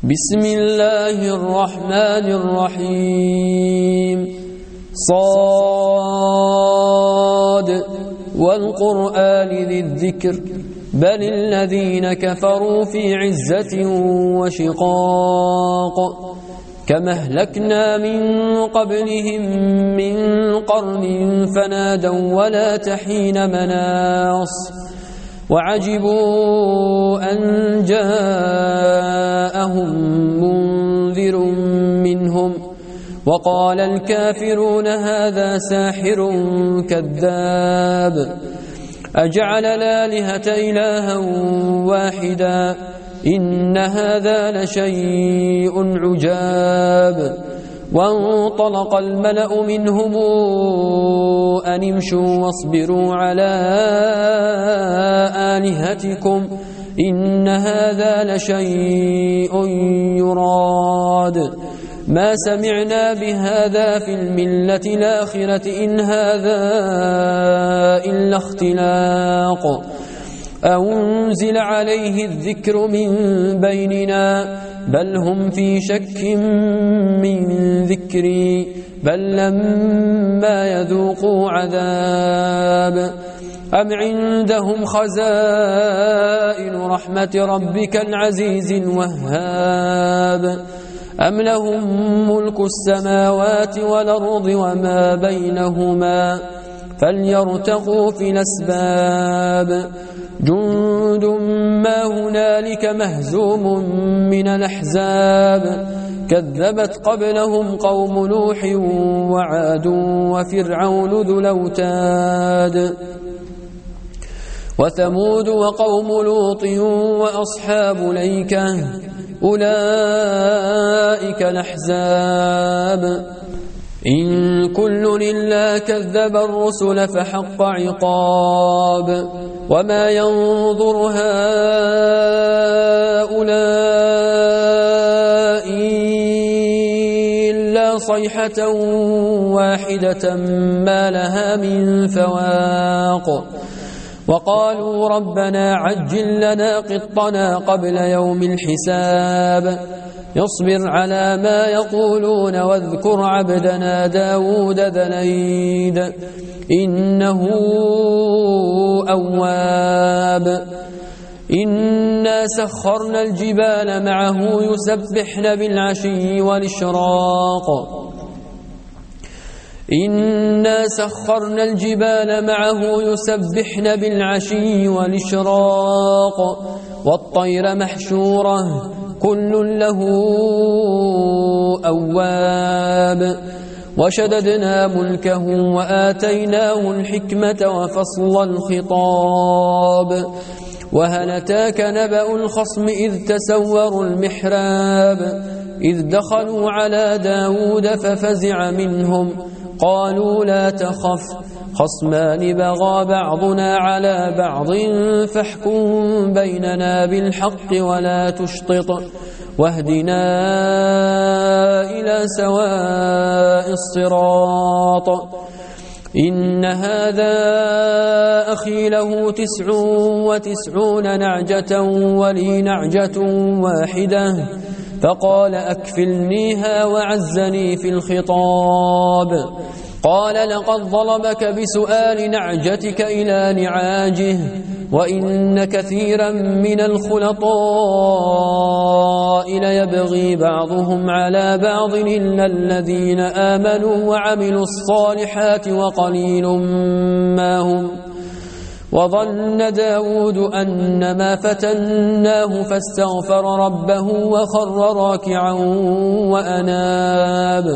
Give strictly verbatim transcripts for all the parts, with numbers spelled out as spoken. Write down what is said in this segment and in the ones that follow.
بسم الله الرحمن الرحيم صاد والقرآن ذي الذكر بل الذين كفروا في عزة وشقاق كما أهلكنا من قبلهم من قرن فنادوا ولا تحين مناص وعجبوا أن جاءهم منذر منهم وقال الكافرون هذا ساحر كذاب أجعل الآلهة إلها واحدا إن هذا لشيء عجاب وانطلق الملأ منهم أن امشوا واصبروا على آلهتكم إن هذا لشيء يراد ما سمعنا بهذا في الملة الآخرة إن هذا إلا اختلاق أنزل عليه الذكر من بيننا بل هم في شك من ذكري بل لما يذوقوا عذاب أم عندهم خزائن رحمة ربك العزيز الوهاب أم لهم ملك السماوات والأرض وما بينهما فليرتقوا في الأسباب جند ما هنالك مهزوم من الأحزاب كذبت قبلهم قوم نوح وعاد وفرعون ذو الأوتاد وثمود وقوم لوط وأصحاب الأيكة أولئك الأحزاب إن كل إلا كذب الرسل فحق عقاب وما ينظر هؤلاء إلا صيحة واحدة ما لها من فواق وقالوا ربنا عجل لنا قطنا قبل يوم الحساب يصبر على ما يقولون واذكر عبدنا داود ذا الأيد إنه أواب إنا سخرنا الجبال معه يسبحن بالعشي والإشراق إنا سخرنا الجبال معه يسبحن بالعشي والإشراق والطير محشورة كل له أواب وشددنا ملكه وآتيناه الحكمة وفصل الخطاب وهل أتاك نبأ الخصم إذ تسوروا المحراب إذ دخلوا على داود ففزع منهم قالوا لا تخف خصمان بغى بعضنا على بعض فاحكم بيننا بالحق ولا تشطط واهدنا إلى سواء الصراط إن هذا أخي له تسع وتسعون نعجة ولي نعجة واحدة فقال أكفلنيها وعزني في الخطاب قال لقد ظلمك بسؤال نعجتك إلى نعاجه وإن كثيرا من الخلطاء ليبغي بعضهم على بعض إلا الذين آمنوا وعملوا الصالحات وقليل ما هم وظن داود أنما فتناه فاستغفر ربه وخر راكعا وأناب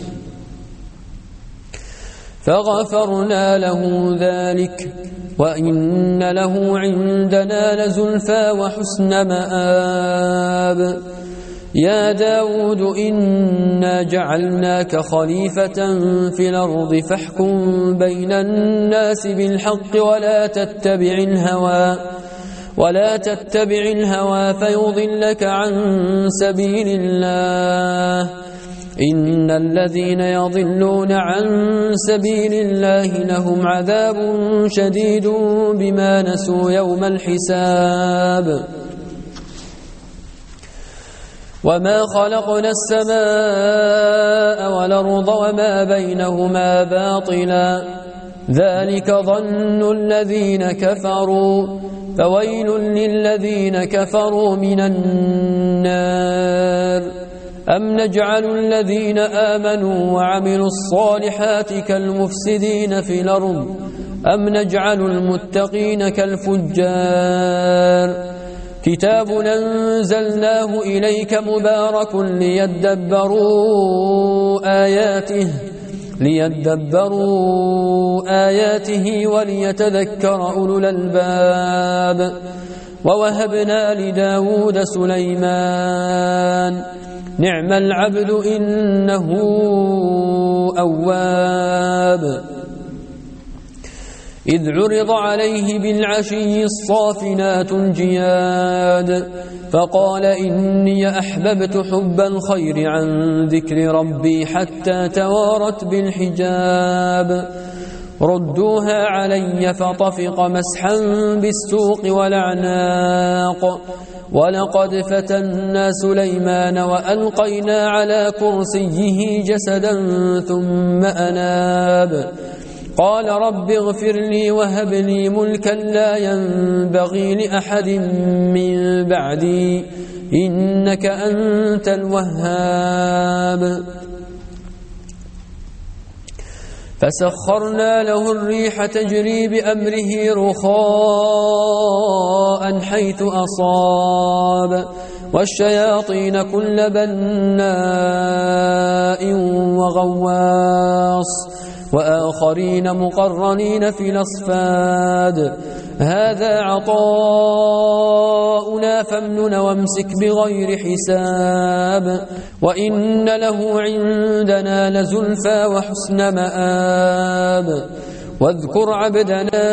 فغفرنا له ذلك وإن له عندنا لزلفى وحسن مآب يا داود إنا جعلناك خليفة في الأرض فاحكم بين الناس بالحق ولا تتبع الهوى ولا تتبع الهوى فيضلك عن سبيل الله إن الذين يضلون عن سبيل الله لهم عذاب شديد بما نسوا يوم الحساب وما خلقنا السماء والأرض وما بينهما باطلا ذلك ظن الذين كفروا فويل للذين كفروا من النار أم نجعل الذين آمنوا وعملوا الصالحات كالمفسدين في الأرض أم نجعل المتقين كالفجار كتاب أنزلناه إليك مبارك ليدبروا آياته ليدبروا آياته وليتذكر أولو الألباب ووهبنا لداود سليمان نعم العبد إنه أواب إذ عرض عليه بالعشي الصافنات الجياد فقال إني أحببت حب الخير عن ذكر ربي حتى توارت بالحجاب ردوها علي فطفق مسحا بالسوق والأعناق ولقد فتنا سليمان وألقينا على كرسيه جسدا ثم أناب قال رب اغفر لي وهب لي ملكا لا ينبغي لأحد من بعدي إنك أنت الوهاب فسخرنا له الريح تجري بأمره رخاء حيث أصاب والشياطين كل بناء وغواص وآخرين مقرنين في الأصفاد هذا عطاؤنا فامنن وامسك بغير حساب وإن له عندنا لزلفى وحسن مآب واذكر عبدنا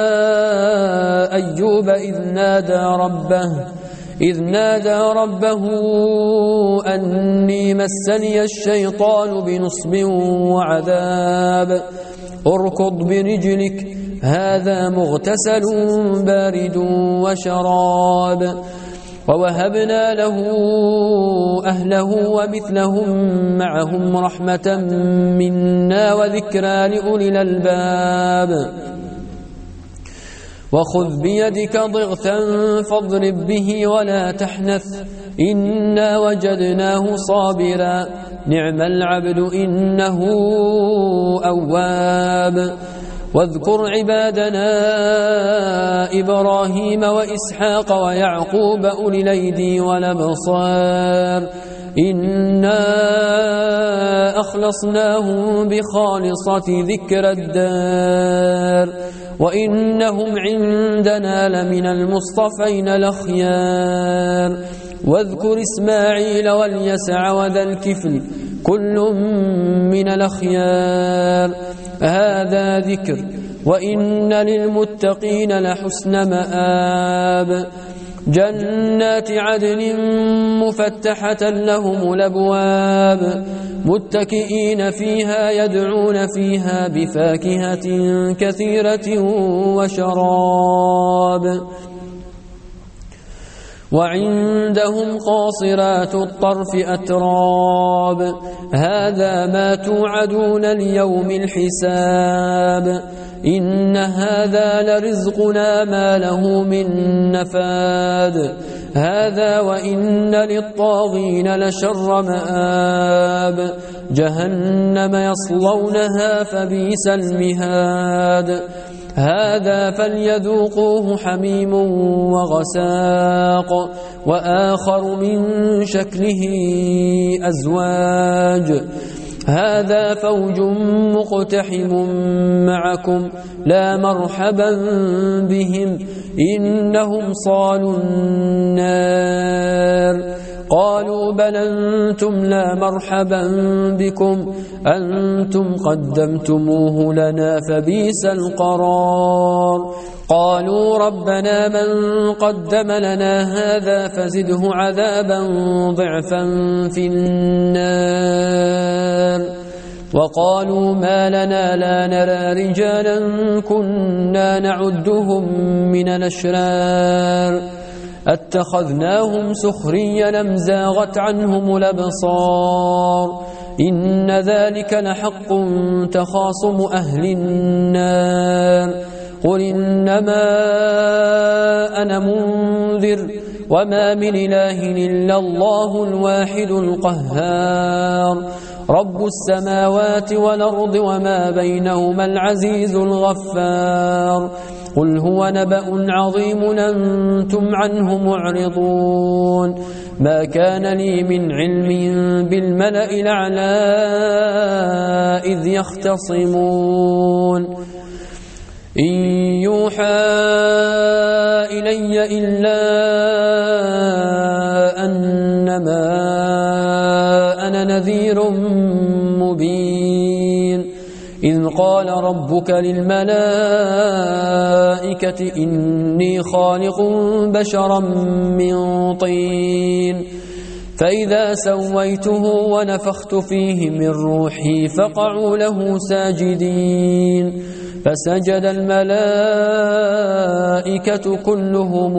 أيوب إذ نادى ربه إذ نادى ربه أني مسني الشيطان بنصب وعذاب اركض برجلك هذا مغتسل بارد وشراب ووهبنا له أهله ومثلهم معهم رحمة منا وذكرى لأولي الألباب وخذ بيدك ضغثا فاضرب به ولا تحنث إنا وجدناه صابرا نعم العبد إنه أواب واذكر عبادنا إبراهيم وإسحاق ويعقوب أولي الأيدي والأبصار إنا أخلصناهم بخالصة ذكر الدار وإنهم عندنا لمن المصطفين الأخيار واذكر إسماعيل واليسع وذا الكفل كل من الأخيار هذا ذكر وإن للمتقين لحسن مآب جنات عدن مفتحة لهم الأبواب متكئين فيها يدعون فيها بفاكهة كثيرة وشراب وعندهم قاصرات الطرف أتراب هذا ما توعدون ليوم الحساب إن هذا لرزقنا ما له من نفاد هذا وإن للطاغين لشر مآب جهنم يصلونها فبئس المهاد هذا فليذوقوه حميم وغساق وآخر من شكله أزواج هذا فوج مقتحم معكم لا مرحبا بهم إنهم صالوا النار قالوا بل أنتم لا مرحبا بكم أنتم قدمتموه لنا فبئس القرار قالوا ربنا من قدم لنا هذا فزده عذابا ضعفا في النار وقالوا ما لنا لا نرى رجالا كنا نعدهم من الأشرار أتخذناهم سخريا أم زاغت عنهم الأبصار إن ذلك لحق تخاصم أهل النار قل إنما أنا منذر وما من إله إلا الله الواحد القهار رب السماوات والأرض وما بينهما العزيز الغفار قل هو نبأ عظيم أنتم عنه معرضون ما كان لي من علم بالملأ الأعلى إذ يختصمون إن يوحى إلي إلا أنما أنا نذير مبين إذ قال ربك للملائكة إني خالق بشرا من طين فإذا سويته ونفخت فيه من روحي فقعوا له ساجدين فسجد الملائكة كلهم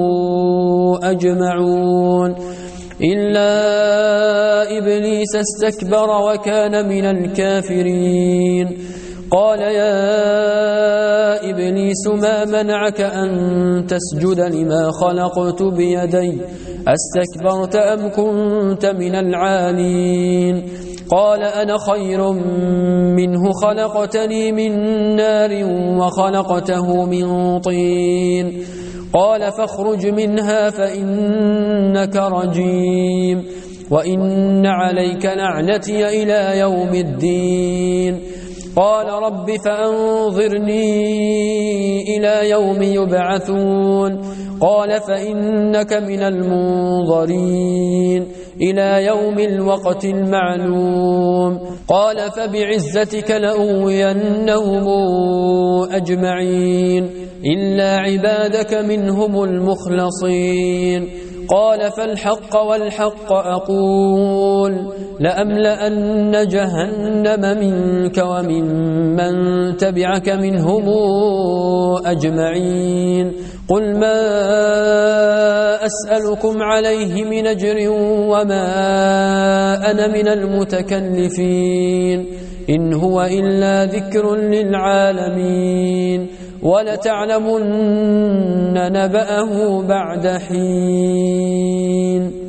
أجمعون إلا إبليس استكبر وكان من الكافرين قال يا إبليس ما منعك أن تسجد لما خلقت بيدي أستكبرت أم كنت من العالين قال أنا خير منه خلقتني من نار وخلقته من طين قال فاخرج منها فإنك رجيم وإن عليك لعنتي إلى يوم الدين قال رب فأنظرني إلى يوم يبعثون قال فإنك من المنظرين إلى يوم الوقت المعلوم قال فبعزتك لأغوينهم أجمعين إلا عبادك منهم المخلصين قال فالحق والحق أقول لأملأن جهنم منك ومن من تبعك منهم أجمعين قل ما أسألكم عليه من أجر وما أنا من المتكلفين إن هو إلا ذكر للعالمين ولتعلمن نبأه بعد حين